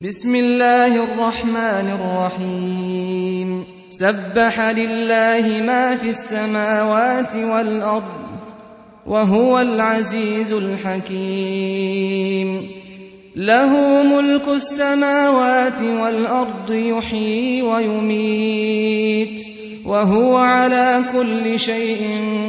بسم الله الرحمن الرحيم سبح لله ما في السماوات والأرض وهو العزيز الحكيم له ملك السماوات والأرض يحيي ويميت وهو على كل شيء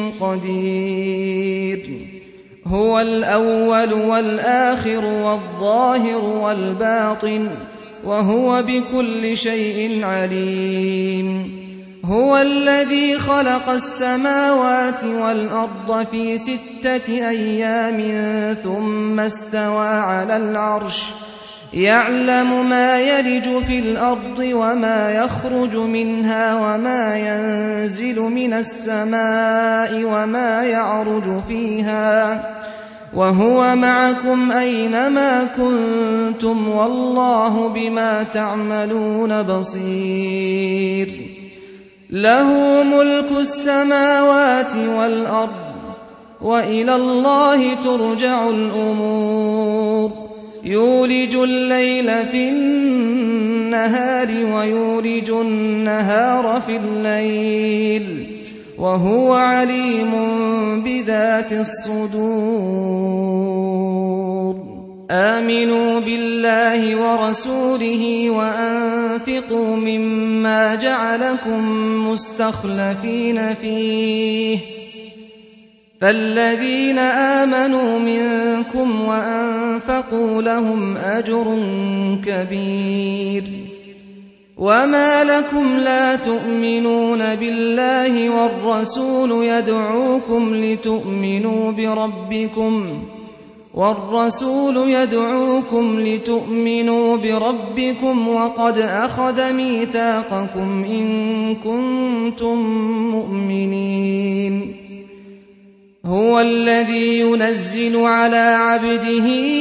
قدير هو الأول والآخر والظاهر والباطن وهو بكل شيء عليم هو الذي خلق السماوات والأرض في 6 أيام ثم استوى على العرش يعلم ما يلج في الأرض وما يخرج منها وما ينزل من السماء وما يعرج فيها وهو معكم أينما كنتم والله بما تعملون بصير له ملك السماوات والأرض وإلى الله ترجع الأمور يولج الليل في النهار ويولج النهار في الليل وهو عليم بذات الصدور آمنوا بالله ورسوله وأنفقوا مما جعلكم مستخلفين فيه فالذين آمنوا منكم وأنفقوا لهم أجر كبير وما لكم لا تؤمنون بالله والرسول يدعوكم لتؤمنوا بربكم وقد أخذ ميثاقكم إن كنتم مؤمنين هو الذي ينزل على عبده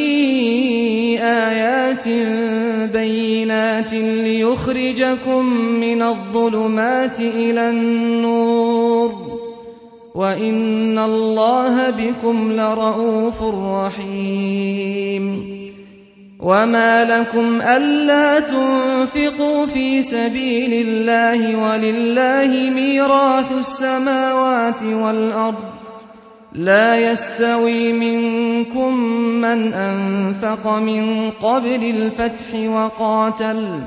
آيات بينات ليخرجكم من الظلمات إلى النور وإن الله بكم لرءوف رحيم وما لكم ألا تنفقوا في سبيل الله ولله ميراث السماوات والأرض لا يستوي منكم من أنفق من قبل الفتح وقاتل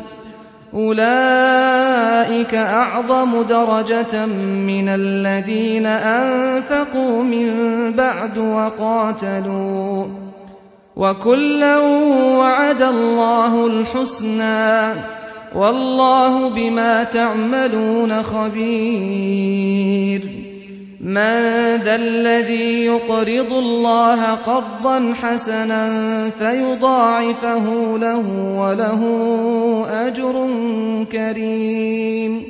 أولئك أعظم درجة من الذين أنفقوا من بعد وقاتلوا وكلا وعد الله الحسنى والله بما تعملون خبير من ذا الذي يقرض الله قرضا حسنا فيضاعفه له وله أجر كريم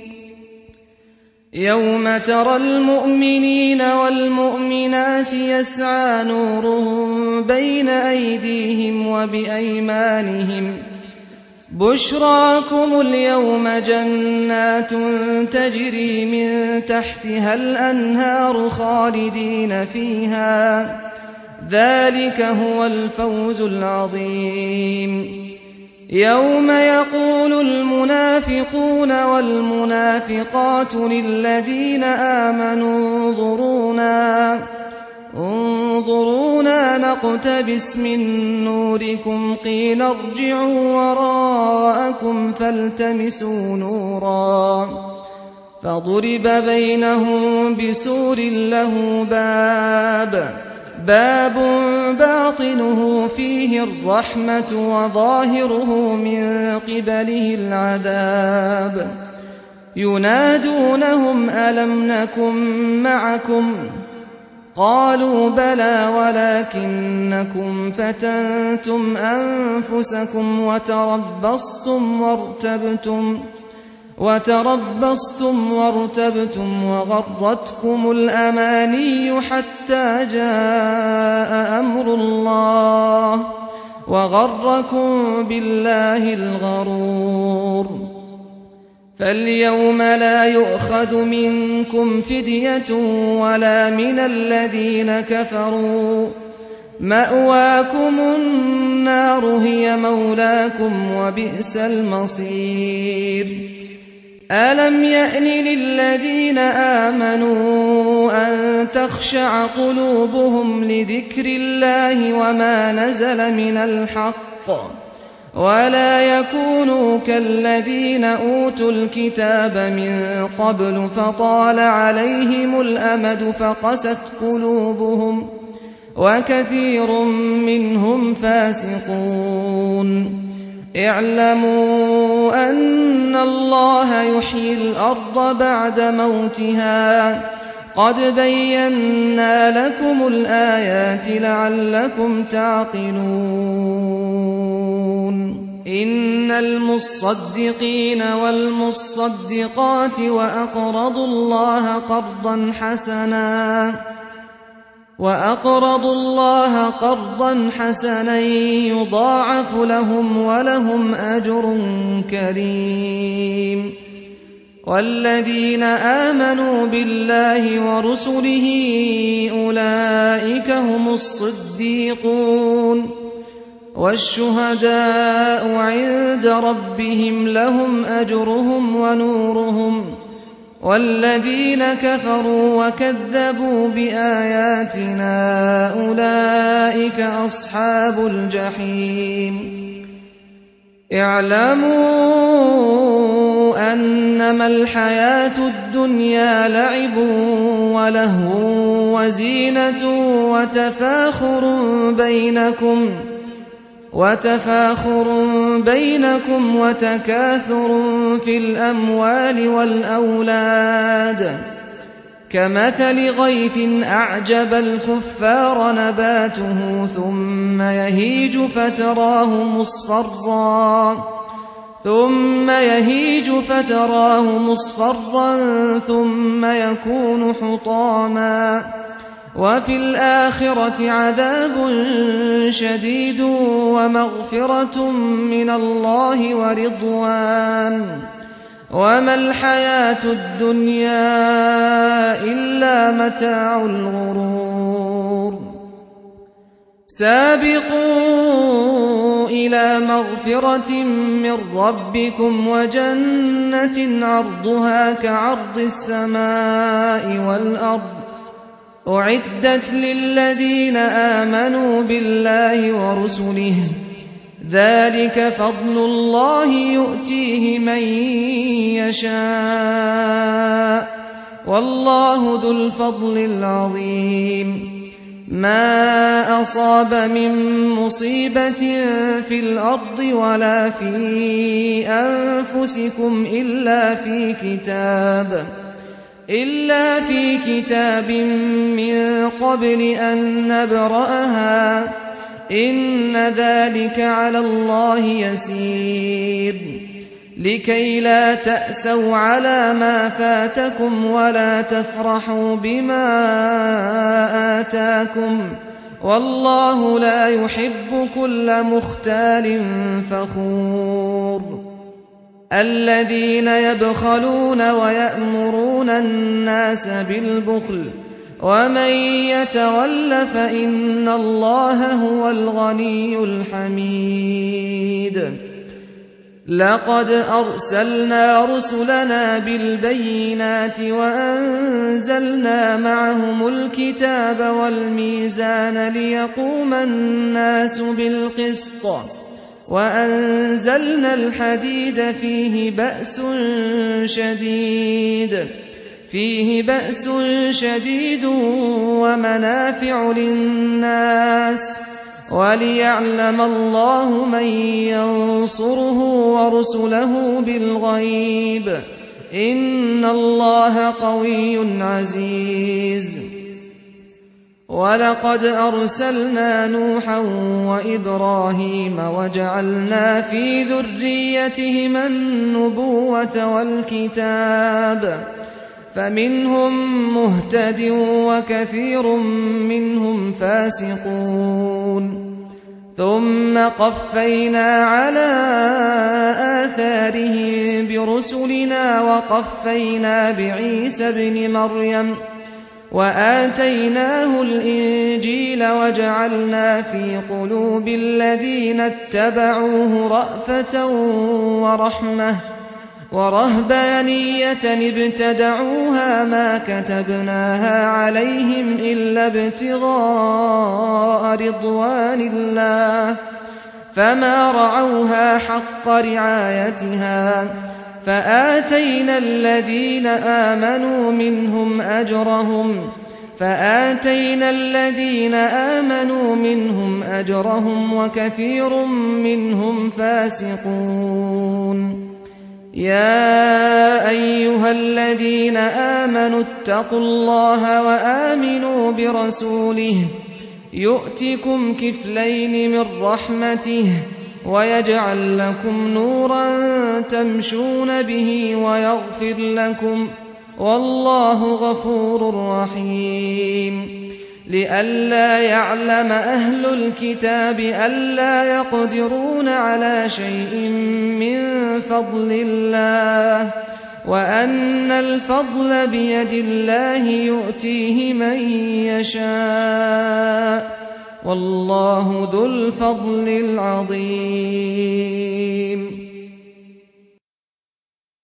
يوم ترى المؤمنين والمؤمنات يسعى نورهم بين أيديهم وبأيمانهم بشراكم اليوم جنات تجري من تحتها الأنهار خالدين فيها ذلك هو الفوز العظيم يوم يقول المنافقون والمنافقات للذين آمنوا انظرونا نقتبس من نوركم قيل ارجعوا وراءكم فالتمسوا نورا فضرب بينهم بسور له باب باطنه فيه الرحمة وظاهره من قبله العذاب ينادونهم ألم نكن معكم قالوا بلى ولكنكم فتنتم أنفسكم وتربصتم وارتبتم وغرتكم الأماني حتى جاء أمر الله وغركم بالله الغرور فاليوم لا يؤخذ منكم فدية ولا من الذين كفروا مأواكم النار هي مولاكم وبئس المصير ألم يأن للذين آمنوا أن تخشع قلوبهم لذكر الله وما نزل من الحق ولا يكونوا كالذين أوتوا الكتاب من قبل فطال عليهم الأمد فقست قلوبهم وكثير منهم فاسقون اعلموا أن الله يحيي الأرض بعد موتها قد بينا لكم الآيات لعلكم تعقلون إن المصدقين والمصدقات وأقرضوا الله قرضا حسنا يضاعف لهم ولهم أجر كريم والذين آمنوا بالله ورسله أولئك هم الصديقون والشهداء عند ربهم لهم أجرهم ونورهم والذين كفروا وكذبوا بآياتنا أولئك أصحاب الجحيم اعلموا أنما الحياة الدنيا لعب ولهو وزينة وتفاخر بينكم وتكاثر في الأموال والأولاد كمثل غيث أعجب الكفار نباته ثم يهيج فتراه مصفرا ثم يكون حطاما وفي الآخرة عذاب شديد ومغفرة من الله ورضوان وما الحياة الدنيا إلا متاع الغرور سابقوا إلى مغفرة من ربكم وجنة عرضها كعرض السماء والأرض أعدت للذين آمنوا بالله ورسله ذلك فضل الله يؤتيه من يشاء والله ذو الفضل العظيم ما أصاب من مصيبة في الأرض ولا في أنفسكم إلا في كتاب من قبل أن نبرأها إن ذلك على الله يسير لكي لا تأسوا على ما فاتكم ولا تفرحوا بما آتاكم والله لا يحب كل مختال فخور الذين يبخلون ويأمرون الناس بالبخل ومن يتول فإن الله هو الغني الحميد لقد أرسلنا رسلنا بالبينات وأنزلنا معهم الكتاب والميزان ليقوم الناس بالقسط وأنزلنا الحديد فيه بأس شديد ومنافع للناس وليعلم الله من ينصره ورسله بالغيب إن الله قوي عزيز ولقد أرسلنا نوحا وإبراهيم وجعلنا في ذريتهما النبوة والكتاب فمنهم مهتد وكثير منهم فاسقون ثم قفينا على آثارهم برسلنا وقفينا بعيسى ابن مريم وآتيناه الإنجيل وجعلنا في قلوب الذين اتبعوه رأفة ورحمة ورهبانية ابتدعوها ما كتبناها عليهم إلا ابتغاء رضوان الله فما رعوها حق رعايتها فآتينا الذين آمنوا منهم أجرهم وكثير منهم فاسقون. يا أيها الذين آمنوا اتقوا الله وآمنوا برسوله يؤتكم كفلين من رحمته ويجعل لكم نورا تمشون به ويغفر لكم والله غفور رحيم. لئلا يعلم أهل الكتاب ألا يقدرون على شيء من فضل الله وأن الفضل بيد الله يؤتيه من يشاء والله ذو الفضل العظيم.